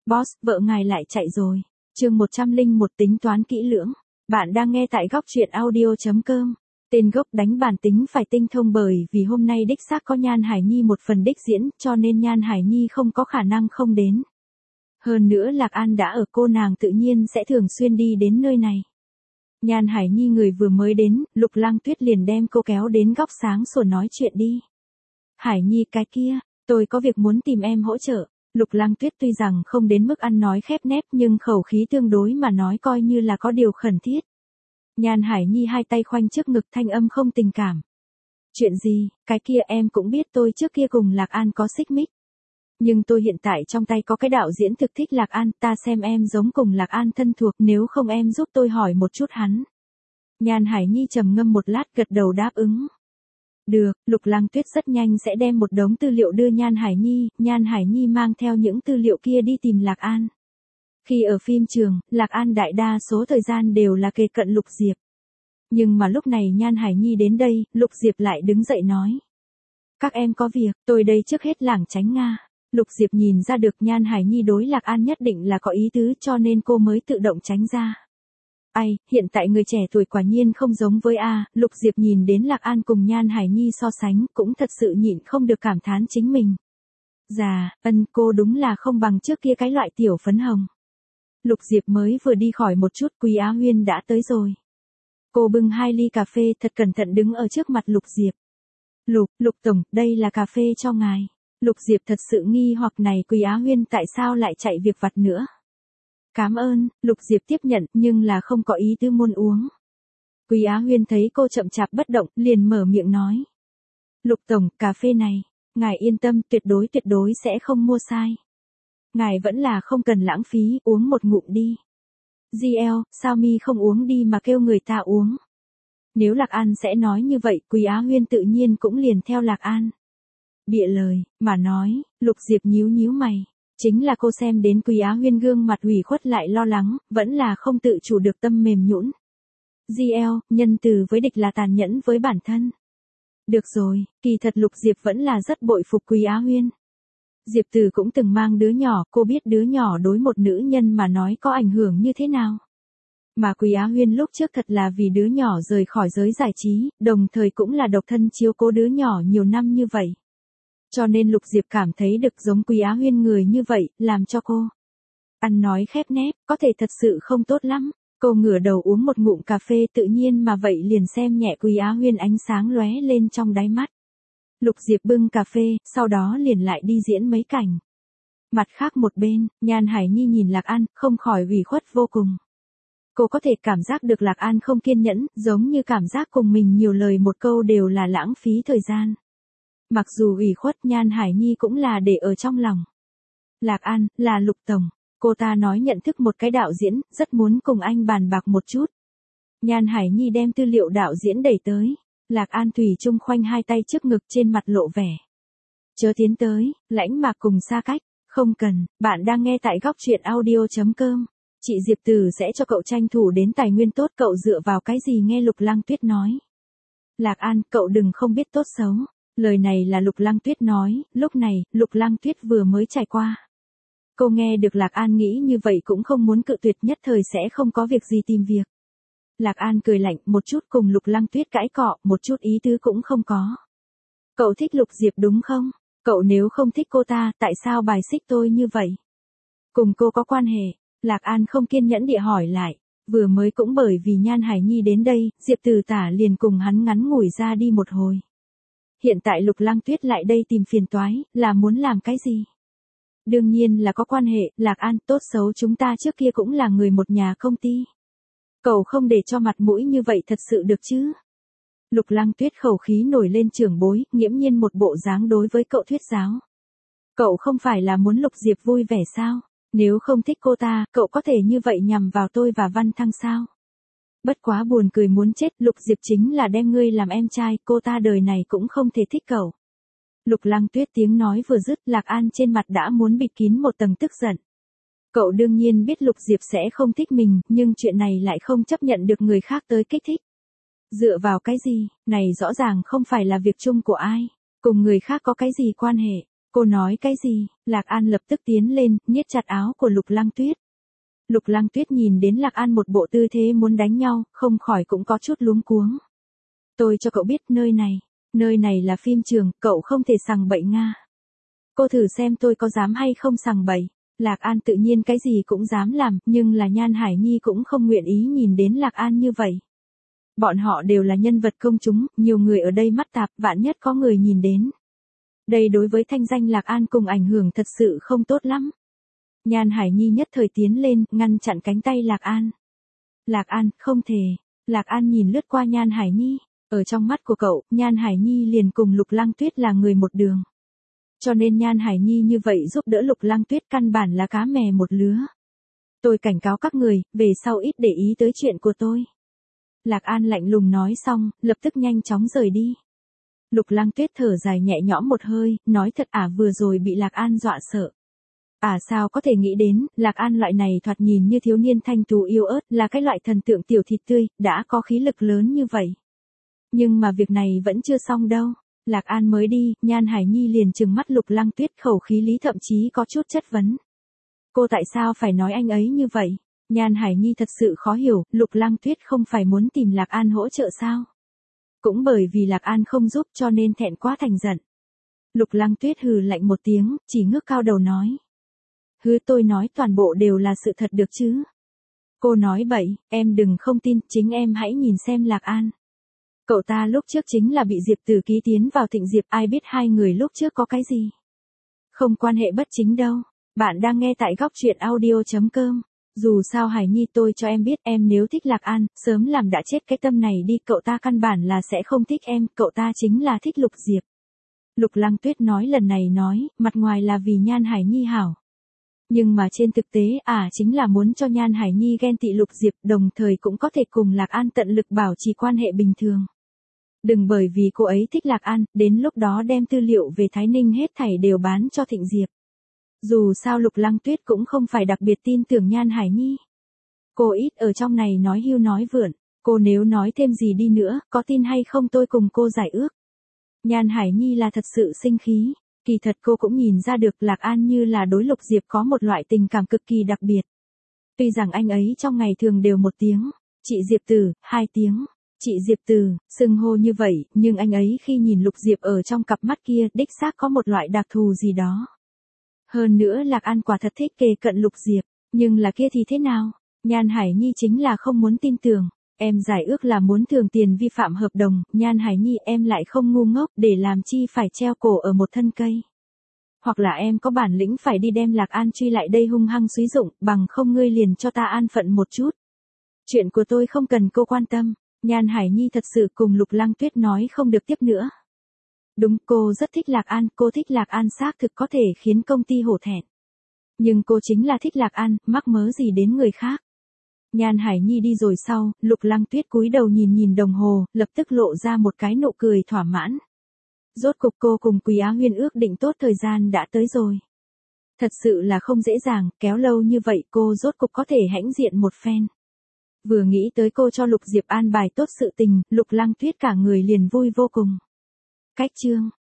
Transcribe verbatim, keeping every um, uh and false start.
Boss, vợ ngài lại chạy rồi. Chương một trăm lẻ một tính toán kỹ lưỡng. Bạn đang nghe tại góc truyện audio chấm com. Tên gốc đánh bản tính phải tinh thông bởi vì hôm nay đích xác có Nhan Hải Nhi một phần đích diễn, cho nên Nhan Hải Nhi không có khả năng không đến. Hơn nữa Lạc An đã ở, cô nàng tự nhiên sẽ thường xuyên đi đến nơi này. Nhan Hải Nhi người vừa mới đến, Lục Lăng Tuyết liền đem cô kéo đến góc sáng sủa nói chuyện đi. Hải Nhi cái kia, tôi có việc muốn tìm em hỗ trợ. Lục Lăng Tuyết tuy rằng không đến mức ăn nói khép nép nhưng khẩu khí tương đối mà nói coi như là có điều khẩn thiết. Nhan Hải Nhi hai tay khoanh trước ngực thanh âm không tình cảm. Chuyện gì, cái kia em cũng biết tôi trước kia cùng Lạc An có xích mích. Nhưng tôi hiện tại trong tay có cái đạo diễn thực thích Lạc An, ta xem em giống cùng Lạc An thân thuộc, nếu không em giúp tôi hỏi một chút hắn. Nhan Hải Nhi trầm ngâm một lát gật đầu đáp ứng. Được, Lục Lăng Tuyết rất nhanh sẽ đem một đống tư liệu đưa Nhan Hải Nhi, Nhan Hải Nhi mang theo những tư liệu kia đi tìm Lạc An. Khi ở phim trường, Lạc An đại đa số thời gian đều là kề cận Lục Diệp. Nhưng mà lúc này Nhan Hải Nhi đến đây, Lục Diệp lại đứng dậy nói. Các em có việc, tôi đây trước hết lảng tránh Nga. Lục Diệp nhìn ra được Nhan Hải Nhi đối Lạc An nhất định là có ý tứ cho nên cô mới tự động tránh ra. Ai, hiện tại người trẻ tuổi quả nhiên không giống với A, Lục Diệp nhìn đến Lạc An cùng Nhan Hải Nhi so sánh cũng thật sự nhịn không được cảm thán chính mình. Già, ân cô đúng là không bằng trước kia cái loại tiểu phấn hồng. Lục Diệp mới vừa đi khỏi một chút Quý Á Huyên đã tới rồi. Cô bưng hai ly cà phê thật cẩn thận đứng ở trước mặt Lục Diệp. Lục, Lục Tổng, đây là cà phê cho ngài. Lục Diệp thật sự nghi hoặc này Quý Á Huyên tại sao lại chạy việc vặt nữa. Cảm ơn, Lục Diệp tiếp nhận nhưng là không có ý tứ muốn uống. Quý Á Huyên thấy cô chậm chạp bất động, liền mở miệng nói. Lục Tổng, cà phê này, ngài yên tâm tuyệt đối tuyệt đối sẽ không mua sai. Ngài vẫn là không cần lãng phí, uống một ngụm đi. giê lờ, sao mi không uống đi mà kêu người ta uống. Nếu Lạc An sẽ nói như vậy, Quý Á Huyên tự nhiên cũng liền theo Lạc An. Bịa lời, mà nói, Lục Diệp nhíu nhíu mày. Chính là cô xem đến Quý Á Huyên gương mặt ủy khuất lại lo lắng, vẫn là không tự chủ được tâm mềm nhũn. giê lờ, nhân từ với địch là tàn nhẫn với bản thân. Được rồi, kỳ thật Lục Diệp vẫn là rất bội phục Quý Á Huyên. Diệp Từ cũng từng mang đứa nhỏ, cô biết đứa nhỏ đối một nữ nhân mà nói có ảnh hưởng như thế nào. Mà Quý Á Huyên lúc trước thật là vì đứa nhỏ rời khỏi giới giải trí, đồng thời cũng là độc thân chiếu cố đứa nhỏ nhiều năm như vậy. Cho nên Lục Diệp cảm thấy được giống Quý Á Huyên người như vậy, làm cho cô ăn nói khép nép, có thể thật sự không tốt lắm. Cô ngửa đầu uống một ngụm cà phê tự nhiên mà vậy liền xem nhẹ Quý Á Huyên ánh sáng lóe lên trong đáy mắt. Lục Diệp bưng cà phê, sau đó liền lại đi diễn mấy cảnh. Mặt khác một bên, Nhan Hải Nhi nhìn Lạc An, không khỏi ủy khuất vô cùng. Cô có thể cảm giác được Lạc An không kiên nhẫn, giống như cảm giác cùng mình nhiều lời một câu đều là lãng phí thời gian. Mặc dù ủy khuất Nhan Hải Nhi cũng là để ở trong lòng. Lạc An, là Lục Tổng. Cô ta nói nhận thức một cái đạo diễn, rất muốn cùng anh bàn bạc một chút. Nhan Hải Nhi đem tư liệu đạo diễn đẩy tới. Lạc An thủy chung khoanh hai tay trước ngực trên mặt lộ vẻ. Chớ tiến tới, lãnh mạc cùng xa cách. Không cần, bạn đang nghe tại góc truyện audio chấm com. Chị Diệp Từ sẽ cho cậu tranh thủ đến tài nguyên tốt, cậu dựa vào cái gì nghe Lục Lăng Tuyết nói. Lạc An, cậu đừng không biết tốt xấu. Lời này là Lục Lăng Tuyết nói, lúc này, Lục Lăng Tuyết vừa mới trải qua. Cô nghe được Lạc An nghĩ như vậy cũng không muốn cự tuyệt, nhất thời sẽ không có việc gì tìm việc. Lạc An cười lạnh một chút cùng Lục Lăng Tuyết cãi cọ, một chút ý tứ cũng không có. Cậu thích Lục Diệp đúng không? Cậu nếu không thích cô ta, tại sao bài xích tôi như vậy? Cùng cô có quan hệ, Lạc An không kiên nhẫn địa hỏi lại. Vừa mới cũng bởi vì Nhan Hải Nhi đến đây, Diệp Từ Tả liền cùng hắn ngắn ngủi ra đi một hồi. Hiện tại Lục Lăng Tuyết lại đây tìm phiền toái, là muốn làm cái gì? Đương nhiên là có quan hệ, Lạc An, tốt xấu chúng ta trước kia cũng là người một nhà công ty. Cậu không để cho mặt mũi như vậy thật sự được chứ? Lục Lăng Tuyết khẩu khí nổi lên trưởng bối, nghiễm nhiên một bộ dáng đối với cậu thuyết giáo. Cậu không phải là muốn Lục Diệp vui vẻ sao? Nếu không thích cô ta, cậu có thể như vậy nhằm vào tôi và Văn Thăng sao? Bất quá buồn cười muốn chết, Lục Diệp chính là đem ngươi làm em trai, cô ta đời này cũng không thể thích cậu. Lục Lăng Tuyết tiếng nói vừa dứt, Lạc An trên mặt đã muốn bịt kín một tầng tức giận. Cậu đương nhiên biết Lục Diệp sẽ không thích mình, nhưng chuyện này lại không chấp nhận được người khác tới kích thích. Dựa vào cái gì, này rõ ràng không phải là việc chung của ai, cùng người khác có cái gì quan hệ. Cô nói cái gì? Lạc An lập tức tiến lên, niết chặt áo của Lục Lăng Tuyết. Lục Lăng Tuyết nhìn đến Lạc An một bộ tư thế muốn đánh nhau, không khỏi cũng có chút luống cuống. Tôi cho cậu biết nơi này, nơi này là phim trường, cậu không thể sằng bậy nga. Cô thử xem tôi có dám hay không sằng bậy. Lạc An tự nhiên cái gì cũng dám làm, nhưng là Nhan Hải Nhi cũng không nguyện ý nhìn đến Lạc An như vậy. Bọn họ đều là nhân vật công chúng, nhiều người ở đây mắt tạp, vạn nhất có người nhìn đến. Đây đối với thanh danh Lạc An cùng ảnh hưởng thật sự không tốt lắm. Nhan Hải Nhi nhất thời tiến lên, ngăn chặn cánh tay Lạc An. Lạc An, không thể. Lạc An nhìn lướt qua Nhan Hải Nhi. Ở trong mắt của cậu, Nhan Hải Nhi liền cùng Lục Lăng Tuyết là người một đường. Cho nên Nhan Hải Nhi như vậy giúp đỡ Lục Lăng Tuyết căn bản là cá mè một lứa. Tôi cảnh cáo các người, về sau ít để ý tới chuyện của tôi. Lạc An lạnh lùng nói xong, lập tức nhanh chóng rời đi. Lục Lăng Tuyết thở dài nhẹ nhõm một hơi, nói thật ả à, vừa rồi bị Lạc An dọa sợ. Ả à, sao có thể nghĩ đến, Lạc An loại này thoạt nhìn như thiếu niên thanh tú yêu ớt, là cái loại thần tượng tiểu thịt tươi, đã có khí lực lớn như vậy. Nhưng mà việc này vẫn chưa xong đâu. Lạc An mới đi, Nhan Hải Nhi liền trừng mắt Lục Lăng Tuyết, khẩu khí lý thậm chí có chút chất vấn. Cô tại sao phải nói anh ấy như vậy? Nhan Hải Nhi thật sự khó hiểu, Lục Lăng Tuyết không phải muốn tìm Lạc An hỗ trợ sao? Cũng bởi vì Lạc An không giúp cho nên thẹn quá thành giận. Lục Lăng Tuyết hừ lạnh một tiếng, chỉ ngước cao đầu nói. Hứ tôi nói toàn bộ đều là sự thật được chứ? Cô nói bậy, em đừng không tin, chính em hãy nhìn xem Lạc An. Cậu ta lúc trước chính là bị Diệp Tử ký tiến vào Thịnh Diệp, ai biết hai người lúc trước có cái gì. Không quan hệ bất chính đâu. Bạn đang nghe tại góc truyện audio chấm com. Dù sao Hải Nhi tôi cho em biết em nếu thích Lạc An, sớm làm đã chết cái tâm này đi, cậu ta căn bản là sẽ không thích em, cậu ta chính là thích Lục Diệp. Lục Lăng Tuyết nói lần này nói, mặt ngoài là vì Nhan Hải Nhi hảo. Nhưng mà trên thực tế ả à, chính là muốn cho Nhan Hải Nhi ghen tị Lục Diệp, đồng thời cũng có thể cùng Lạc An tận lực bảo trì quan hệ bình thường. Đừng bởi vì cô ấy thích Lạc An, đến lúc đó đem tư liệu về Thái Ninh hết thảy đều bán cho Thịnh Diệp. Dù sao Lục Lăng Tuyết cũng không phải đặc biệt tin tưởng Nhan Hải Nhi. Cô ít ở trong này nói hưu nói vượn, cô nếu nói thêm gì đi nữa, có tin hay không tôi cùng cô giải ước. Nhan Hải Nhi là thật sự sinh khí, kỳ thật cô cũng nhìn ra được Lạc An như là đối Lục Diệp có một loại tình cảm cực kỳ đặc biệt. Tuy rằng anh ấy trong ngày thường đều một tiếng, chị Diệp Tử, hai tiếng. Chị Diệp Từ, xưng hô như vậy, nhưng anh ấy khi nhìn Lục Diệp ở trong cặp mắt kia, đích xác có một loại đặc thù gì đó. Hơn nữa Lạc An quả thật thích kề cận Lục Diệp, nhưng là kia thì thế nào? Nhan Hải Nhi chính là không muốn tin tưởng, em giải ước là muốn thường tiền vi phạm hợp đồng, Nhan Hải Nhi em lại không ngu ngốc để làm chi phải treo cổ ở một thân cây. Hoặc là em có bản lĩnh phải đi đem Lạc An truy lại đây hung hăng suy dụng, bằng không ngươi liền cho ta an phận một chút. Chuyện của tôi không cần cô quan tâm. Nhan Hải Nhi thật sự cùng Lục Lăng Tuyết nói không được tiếp nữa. Đúng, cô rất thích Lạc An, cô thích Lạc An xác thực có thể khiến công ty hổ thẹn. Nhưng cô chính là thích Lạc An, mắc mớ gì đến người khác. Nhan Hải Nhi đi rồi sau, Lục Lăng Tuyết cúi đầu nhìn nhìn đồng hồ, lập tức lộ ra một cái nụ cười thỏa mãn. Rốt cục cô cùng Quý Á Huyên ước định tốt thời gian đã tới rồi. Thật sự là không dễ dàng, kéo lâu như vậy cô rốt cục có thể hãnh diện một phen. Vừa nghĩ tới cô cho Lục Diệp an bài tốt sự tình, Lục Lăng Tuyết cả người liền vui vô cùng. Cách chương